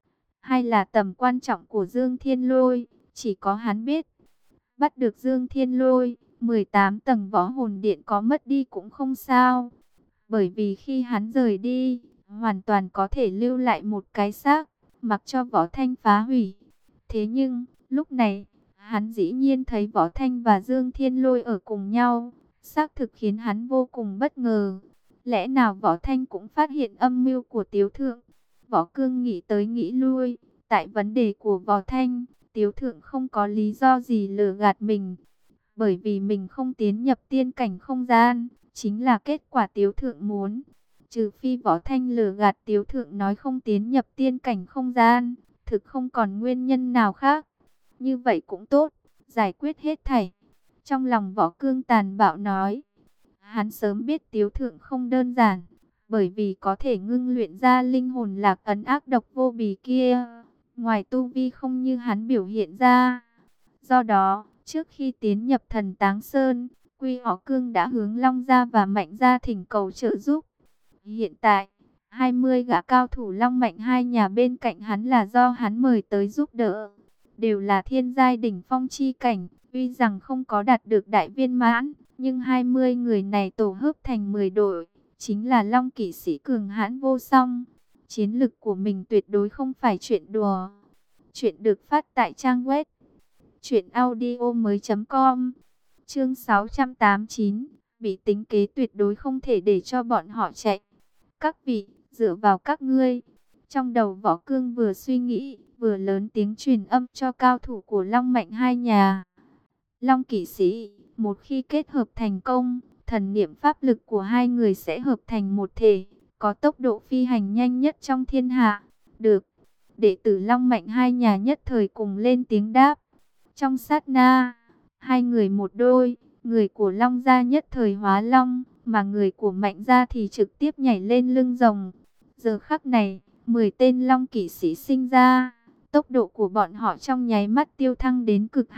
Hay là tầm quan trọng của Dương Thiên Lôi, chỉ có hắn biết. Bắt được Dương Thiên Lôi, mười tám tầng Võ Hồn Điện có mất đi cũng không sao. Bởi vì khi hắn rời đi, hoàn toàn có thể lưu lại một cái xác, mặc cho Võ Thanh phá hủy. Thế nhưng, lúc này, hắn dĩ nhiên thấy Võ Thanh và Dương Thiên Lôi ở cùng nhau, xác thực khiến hắn vô cùng bất ngờ. Lẽ nào Võ Thanh cũng phát hiện âm mưu của Tiếu Thượng? Võ Cương nghĩ tới nghĩ lui, tại vấn đề của Võ Thanh, Tiếu Thượng không có lý do gì lừa gạt mình. Bởi vì mình không tiến nhập tiên cảnh không gian, chính là kết quả Tiếu Thượng muốn. Trừ phi Võ Thanh lừa gạt Tiếu Thượng nói không tiến nhập tiên cảnh không gian, thực không còn nguyên nhân nào khác. Như vậy cũng tốt, giải quyết hết thảy. Trong lòng Võ Cương tàn bạo nói, hắn sớm biết Tiếu Thượng không đơn giản, bởi vì có thể ngưng luyện ra linh hồn lạc ấn ác độc vô bì kia, ngoài tu vi không như hắn biểu hiện ra. Do đó, trước khi tiến nhập Thần Táng Sơn, Quy Họ Cương đã hướng Long gia và Mạnh gia thỉnh cầu trợ giúp. Hiện tại, hai mươi gã cao thủ Long Mạnh hai nhà bên cạnh hắn là do hắn mời tới giúp đỡ, đều là thiên giai đỉnh phong chi cảnh, tuy rằng không có đạt được đại viên mãn, nhưng hai mươi người này tổ hợp thành mười đội, chính là Long kỵ sĩ cường hãn vô song. Chiến lực của mình tuyệt đối không phải chuyện đùa. Chuyện được phát tại trang web truyện audio mới chấm com. Chương sáu trăm tám mươi chín, bị tính kế tuyệt đối không thể để cho bọn họ chạy. Các vị, dựa vào các ngươi. Trong đầu Võ Cương vừa suy nghĩ, vừa lớn tiếng truyền âm cho cao thủ của Long Mạnh hai nhà. Long kỵ sĩ, một khi kết hợp thành công, thần niệm pháp lực của hai người sẽ hợp thành một thể, có tốc độ phi hành nhanh nhất trong thiên hạ. Được. Đệ tử Long Mạnh hai nhà nhất thời cùng lên tiếng đáp. Trong sát na, hai người một đôi, người của Long gia nhất thời hóa long, mà người của Mạnh gia thì trực tiếp nhảy lên lưng rồng. Giờ khắc này, mười tên Long kỵ sĩ sinh ra, tốc độ của bọn họ trong nháy mắt tiêu thăng đến cực hạn,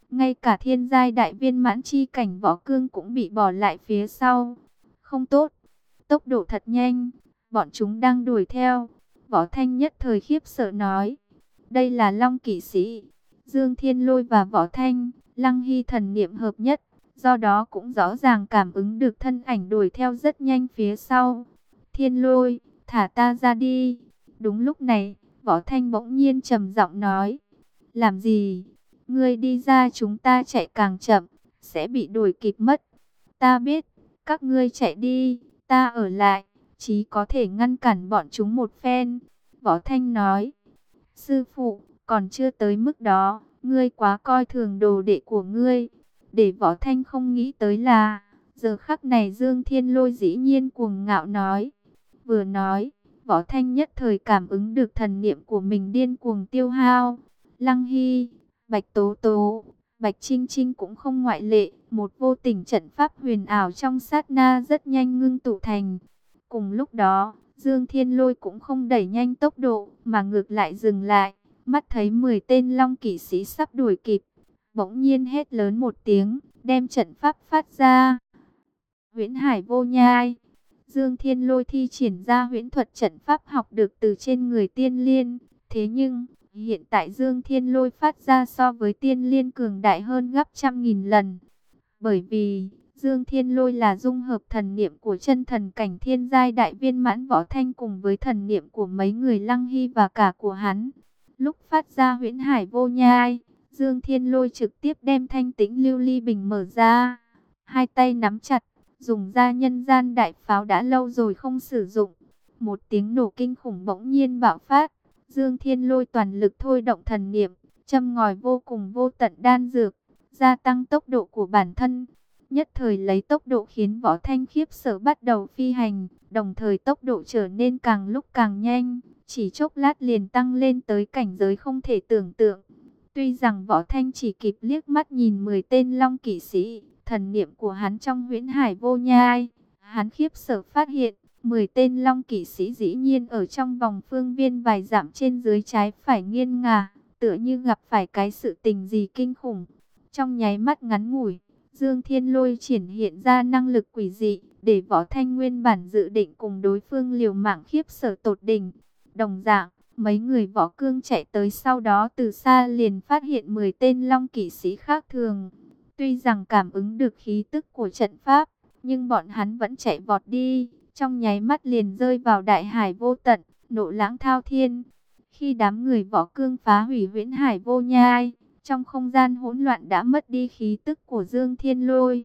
Ngay cả thiên giai đại viên mãn chi cảnh Võ Cương cũng bị bỏ lại phía sau. Không tốt, tốc độ thật nhanh, bọn chúng đang đuổi theo. Võ Thanh nhất thời khiếp sợ nói, đây là Long kỵ sĩ. Dương Thiên Lôi và Võ Thanh, Lăng Hy thần niệm hợp nhất, do đó cũng rõ ràng cảm ứng được thân ảnh đuổi theo rất nhanh phía sau. Thiên Lôi, thả ta ra đi. Đúng lúc này, Võ Thanh bỗng nhiên trầm giọng nói, làm gì? Ngươi đi ra, chúng ta chạy càng chậm, sẽ bị đuổi kịp mất. Ta biết, các ngươi chạy đi, ta ở lại, chí có thể ngăn cản bọn chúng một phen. Võ Thanh nói, sư phụ, còn chưa tới mức đó, ngươi quá coi thường đồ đệ của ngươi. Để Võ Thanh không nghĩ tới là, giờ khắc này Dương Thiên Lôi dĩ nhiên cuồng ngạo nói. Vừa nói, Võ Thanh nhất thời cảm ứng được thần niệm của mình điên cuồng tiêu hao. Lăng Hy, Bạch Tố Tố, Bạch Trinh Trinh cũng không ngoại lệ. Một vô tình trận pháp huyền ảo trong sát na rất nhanh ngưng tụ thành. Cùng lúc đó, Dương Thiên Lôi cũng không đẩy nhanh tốc độ, mà ngược lại dừng lại. Mắt thấy mười tên Long kỵ sĩ sắp đuổi kịp, bỗng nhiên hét lớn một tiếng, đem trận pháp phát ra. Huyễn Hải Vô Nhai. Dương Thiên Lôi thi triển ra huyễn thuật trận pháp học được từ trên người Tiên Liên. Thế nhưng, hiện tại Dương Thiên Lôi phát ra so với Tiên Liên cường đại hơn gấp trăm nghìn lần. Bởi vì, Dương Thiên Lôi là dung hợp thần niệm của chân thần cảnh thiên giai đại viên mãn Võ Thanh cùng với thần niệm của mấy người Lăng Hy và cả của hắn. Lúc phát ra Huyễn Hải Vô Nhai, Dương Thiên Lôi trực tiếp đem thanh tĩnh lưu ly bình mở ra. Hai tay nắm chặt, dùng ra nhân gian đại pháo đã lâu rồi không sử dụng. Một tiếng nổ kinh khủng bỗng nhiên bạo phát. Dương Thiên Lôi toàn lực thôi động thần niệm, châm ngòi vô cùng vô tận đan dược, gia tăng tốc độ của bản thân. Nhất thời lấy tốc độ khiến Võ Thanh khiếp sợ bắt đầu phi hành, đồng thời tốc độ trở nên càng lúc càng nhanh, chỉ chốc lát liền tăng lên tới cảnh giới không thể tưởng tượng. Tuy rằng Võ Thanh chỉ kịp liếc mắt nhìn mười tên Long kỵ sĩ, thần niệm của hắn trong Huyễn Hải Vô Nhai, hắn khiếp sợ phát hiện, mười tên Long kỵ sĩ dĩ nhiên ở trong vòng phương viên vài dặm trên dưới trái phải nghiêng ngả, tựa như gặp phải cái sự tình gì kinh khủng. Trong nháy mắt ngắn ngủi, Dương Thiên Lôi triển hiện ra năng lực quỷ dị, để Võ Thanh nguyên bản dự định cùng đối phương liều mạng khiếp sợ tột đỉnh. Đồng dạng, mấy người Võ Cương chạy tới sau đó từ xa liền phát hiện mười tên Long kỵ sĩ khác thường. Tuy rằng cảm ứng được khí tức của trận pháp, nhưng bọn hắn vẫn chạy vọt đi, trong nháy mắt liền rơi vào đại hải vô tận, nộ lãng thao thiên. Khi đám người Võ Cương phá hủy Huyễn Hải Vô Nhai, trong không gian hỗn loạn đã mất đi khí tức của Dương Thiên Lôi.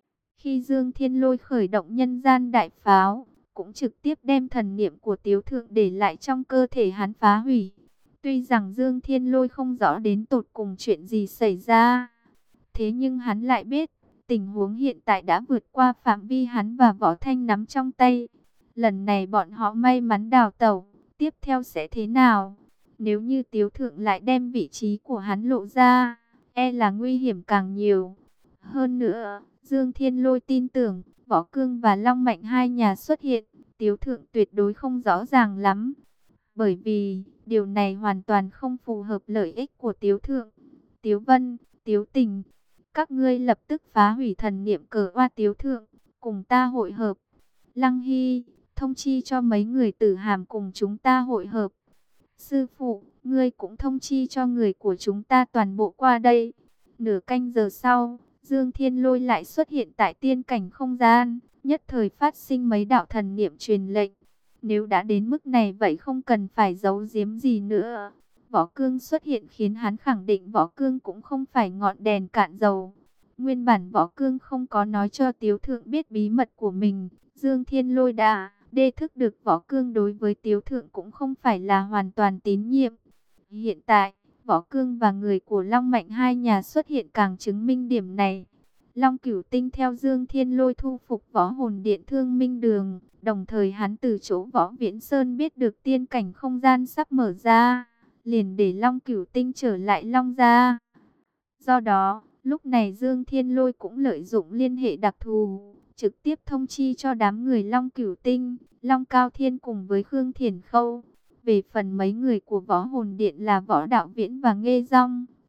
Khi Dương Thiên Lôi khởi động nhân gian đại pháo, cũng trực tiếp đem thần niệm của Tiếu Thượng để lại trong cơ thể hắn phá hủy. Tuy rằng Dương Thiên Lôi không rõ đến tột cùng chuyện gì xảy ra, thế nhưng hắn lại biết, tình huống hiện tại đã vượt qua phạm vi hắn và Võ Thanh nắm trong tay. Lần này bọn họ may mắn đào tẩu, tiếp theo sẽ thế nào? Nếu như Tiếu Thượng lại đem vị trí của hắn lộ ra, e là nguy hiểm càng nhiều. Hơn nữa, Dương Thiên Lôi tin tưởng, Võ Cương và Long Mạnh hai nhà xuất hiện, Tiếu Thượng tuyệt đối không rõ ràng lắm. Bởi vì, điều này hoàn toàn không phù hợp lợi ích của Tiếu Thượng. Tiếu Vân, Tiếu Tình, các ngươi lập tức phá hủy thần niệm cờ oa Tiếu Thượng, cùng ta hội hợp. Lăng Hy, thông chi cho mấy người Tử Hàm cùng chúng ta hội hợp. Sư phụ, ngươi cũng thông chi cho người của chúng ta toàn bộ qua đây. Nửa canh giờ sau, Dương Thiên Lôi lại xuất hiện tại tiên cảnh không gian, nhất thời phát sinh mấy đạo thần niệm truyền lệnh. Nếu đã đến mức này vậy không cần phải giấu giếm gì nữa. Võ Cương xuất hiện khiến hắn khẳng định Võ Cương cũng không phải ngọn đèn cạn dầu. Nguyên bản Võ Cương không có nói cho Tiếu Thượng biết bí mật của mình. Dương Thiên Lôi đã đê thức được Võ Cương đối với Tiếu Thượng cũng không phải là hoàn toàn tín nhiệm. Hiện tại, Võ Cương và người của Long Mạnh hai nhà xuất hiện càng chứng minh điểm này. Long Cửu Tinh theo Dương Thiên Lôi thu phục Võ Hồn Điện Thương Minh Đường, đồng thời hắn từ chỗ Võ Viễn Sơn biết được tiên cảnh không gian sắp mở ra, liền để Long Cửu Tinh trở lại Long gia. Do đó, lúc này Dương Thiên Lôi cũng lợi dụng liên hệ đặc thù, trực tiếp thông chi cho đám người Long Cửu Tinh, Long Cao Thiên cùng với Khương Thiển Khâu. Về phần mấy người của Võ Hồn Điện là Võ Đạo Viễn và Nghê Dong,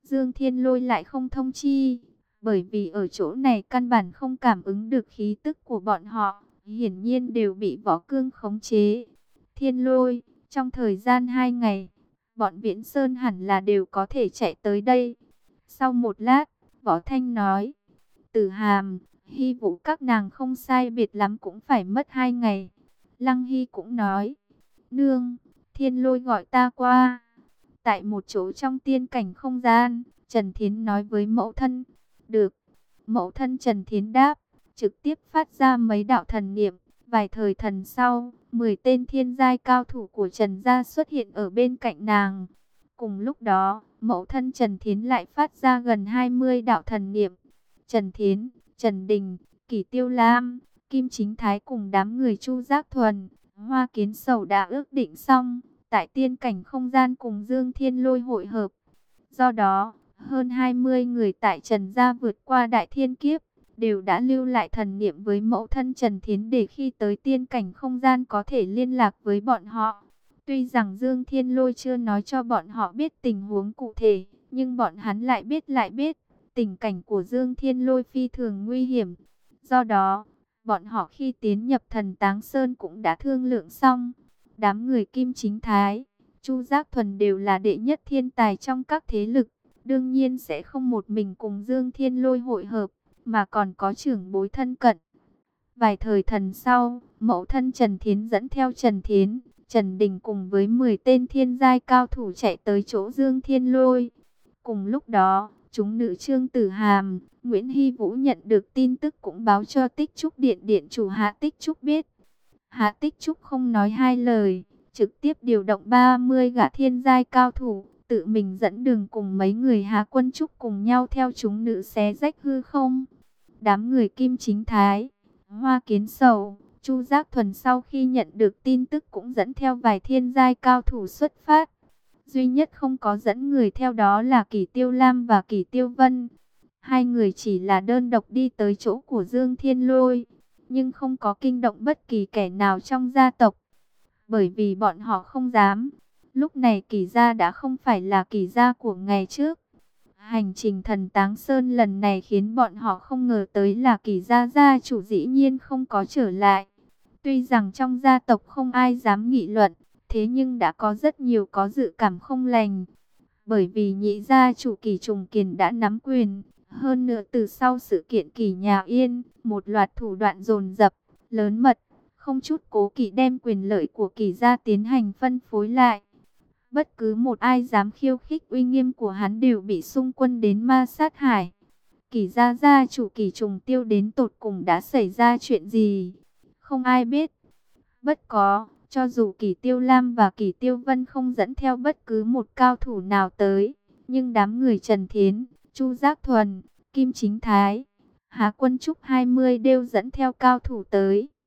Dương Thiên Lôi lại không thông chi, bởi vì ở chỗ này căn bản không cảm ứng được khí tức của bọn họ, hiển nhiên đều bị Võ Cương khống chế. Thiên Lôi, trong thời gian hai ngày, bọn Viễn Sơn hẳn là đều có thể chạy tới đây. Sau một lát, Võ Thanh nói, Tử Hàm, Hy Vũ các nàng không sai biệt lắm cũng phải mất hai ngày. Lăng Hy cũng nói, nương, Thiên Lôi gọi ta qua. Tại một chỗ trong tiên cảnh không gian, Trần Thiến nói với mẫu thân, được. Mẫu thân Trần Thiến đáp, trực tiếp phát ra mấy đạo thần niệm. Vài thời thần sau, mười tên thiên giai cao thủ của Trần gia xuất hiện ở bên cạnh nàng. Cùng lúc đó, mẫu thân Trần Thiến lại phát ra gần hai mươi đạo thần niệm. Trần Thiến, Trần Đình, Kỷ Tiêu Lam, Kim Chính Thái cùng đám người Chu Giác Thuần, Hoa Kiến Sầu đã ước định xong, tại tiên cảnh không gian cùng Dương Thiên Lôi hội hợp. Do đó, hơn hai mươi người tại Trần gia vượt qua đại thiên kiếp, đều đã lưu lại thần niệm với mẫu thân Trần Thiến để khi tới tiên cảnh không gian có thể liên lạc với bọn họ. Tuy rằng Dương Thiên Lôi chưa nói cho bọn họ biết tình huống cụ thể, nhưng bọn hắn lại biết lại biết, tình cảnh của Dương Thiên Lôi phi thường nguy hiểm. Do đó, bọn họ khi tiến nhập Thần Táng Sơn cũng đã thương lượng xong. Đám người Kim Chính Thái, Chu Giác Thuần đều là đệ nhất thiên tài trong các thế lực, đương nhiên sẽ không một mình cùng Dương Thiên Lôi hội hợp, mà còn có trưởng bối thân cận. Vài thời thần sau, mẫu thân Trần Thiến dẫn theo Trần Thiến, Trần Đình cùng với mười tên thiên giai cao thủ chạy tới chỗ Dương Thiên Lôi. Cùng lúc đó, chúng nữ Trương Tử Hàm, Nguyễn Hy Vũ nhận được tin tức cũng báo cho Tích Trúc Điện điện chủ Hạ Tích Trúc biết. Hạ Tích Trúc không nói hai lời, trực tiếp điều động ba mươi gã thiên giai cao thủ, tự mình dẫn đường cùng mấy người Hạ Quân Trúc cùng nhau theo chúng nữ xé rách hư không. Đám người Kim Chính Thái, Hoa Kiến Sầu, Chu Giác Thuần sau khi nhận được tin tức cũng dẫn theo vài thiên giai cao thủ xuất phát. Duy nhất không có dẫn người theo đó là Kỷ Tiêu Lam và Kỷ Tiêu Vân. Hai người chỉ là đơn độc đi tới chỗ của Dương Thiên Lôi, nhưng không có kinh động bất kỳ kẻ nào trong gia tộc, bởi vì bọn họ không dám. Lúc này Kỷ gia đã không phải là Kỷ gia của ngày trước. Hành trình Thần Táng Sơn lần này khiến bọn họ không ngờ tới là Kỷ gia gia chủ dĩ nhiên không có trở lại. Tuy rằng trong gia tộc không ai dám nghị luận, thế nhưng đã có rất nhiều có dự cảm không lành. Bởi vì nhị gia chủ Kỷ Trùng Kiền đã nắm quyền, hơn nữa từ sau sự kiện Kỷ Nhà Yên, một loạt thủ đoạn dồn dập, lớn mật, không chút cố kỵ đem quyền lợi của Kỷ gia tiến hành phân phối lại. Bất cứ một ai dám khiêu khích uy nghiêm của hắn đều bị xung quân đến ma sát hải. Kỷ gia gia chủ Kỷ Trùng Tiêu đến tột cùng đã xảy ra chuyện gì? Không ai biết. Bất có, cho dù Kỷ Tiêu Lam và Kỷ Tiêu Vân không dẫn theo bất cứ một cao thủ nào tới, nhưng đám người Trần Thiến, Chu Giác Thuần, Kim Chính Thái, Hạ Quân Trúc hai mươi đều dẫn theo cao thủ tới.